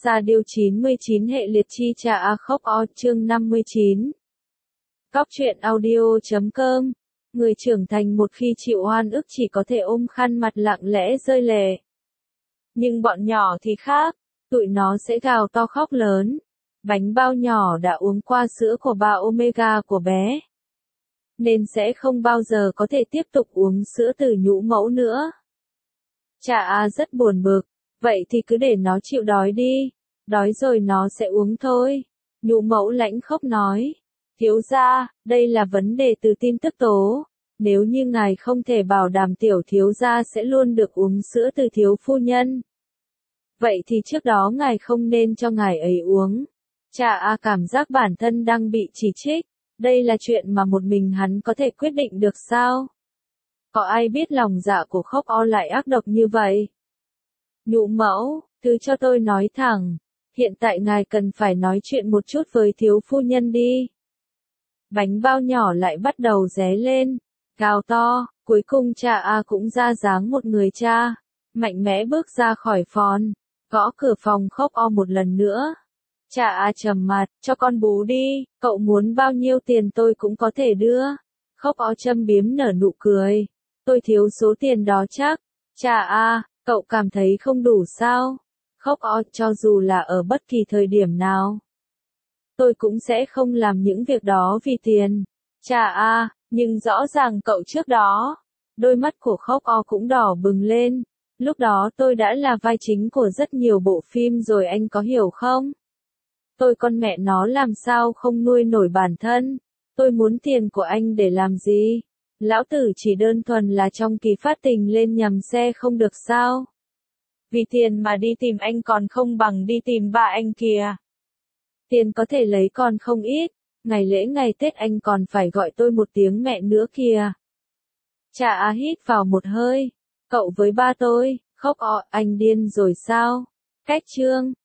ra điều 99 hệ liệt chi cha a khóc o chương 59. Cóc truyện audio.com. Người trưởng thành một khi chịu oan ức chỉ có thể ôm khăn mặt lặng lẽ rơi lệ. Nhưng bọn nhỏ thì khác, tụi nó sẽ gào to khóc lớn. Bánh bao nhỏ đã uống qua sữa của bà Omega của bé, nên sẽ không bao giờ có thể tiếp tục uống sữa từ nhũ mẫu nữa. Cha A rất buồn bực, vậy thì cứ để nó chịu đói đi, đói rồi nó sẽ uống thôi. Nhũ mẫu lãnh khốc nói, thiếu gia, đây là vấn đề từ tin tức tố, nếu như ngài không thể bảo đảm tiểu thiếu gia sẽ luôn được uống sữa từ thiếu phu nhân, vậy thì trước đó ngài không nên cho ngài ấy uống. Cha A cảm giác bản thân đang bị chỉ trích, đây là chuyện mà một mình hắn có thể quyết định được sao? Có ai biết lòng dạ của khóc o lại ác độc như vậy? Nhũ mẫu, thứ cho tôi nói thẳng, hiện tại ngài cần phải nói chuyện một chút với thiếu phu nhân đi. Bánh bao nhỏ lại bắt đầu ré lên, gào to, cuối cùng cha A cũng ra dáng một người cha, mạnh mẽ bước ra khỏi phòng, gõ cửa phòng khóc o một lần nữa. Cha A trầm mặt, cho con bú đi, cậu muốn bao nhiêu tiền tôi cũng có thể đưa. Khóc o châm biếm nở nụ cười, tôi thiếu số tiền đó chắc. Cha A, cậu cảm thấy không đủ sao? Khóc o, cho dù là ở bất kỳ thời điểm nào, tôi cũng sẽ không làm những việc đó vì tiền. Cha A, nhưng rõ ràng cậu trước đó. Đôi mắt của khóc o cũng đỏ bừng lên. Lúc đó tôi đã là vai chính của rất nhiều bộ phim rồi, anh có hiểu không? Tôi con mẹ nó làm sao không nuôi nổi bản thân. Tôi muốn tiền của anh để làm gì? Lão tử chỉ đơn thuần là trong kỳ phát tình lên nhầm xe không được sao? Vì tiền mà đi tìm anh còn không bằng đi tìm ba anh kìa. Tiền có thể lấy còn không ít, ngày lễ ngày Tết anh còn phải gọi tôi một tiếng mẹ nữa kìa. Cha A hít vào một hơi, cậu với ba tôi, khóc o, anh điên rồi sao? Cách chương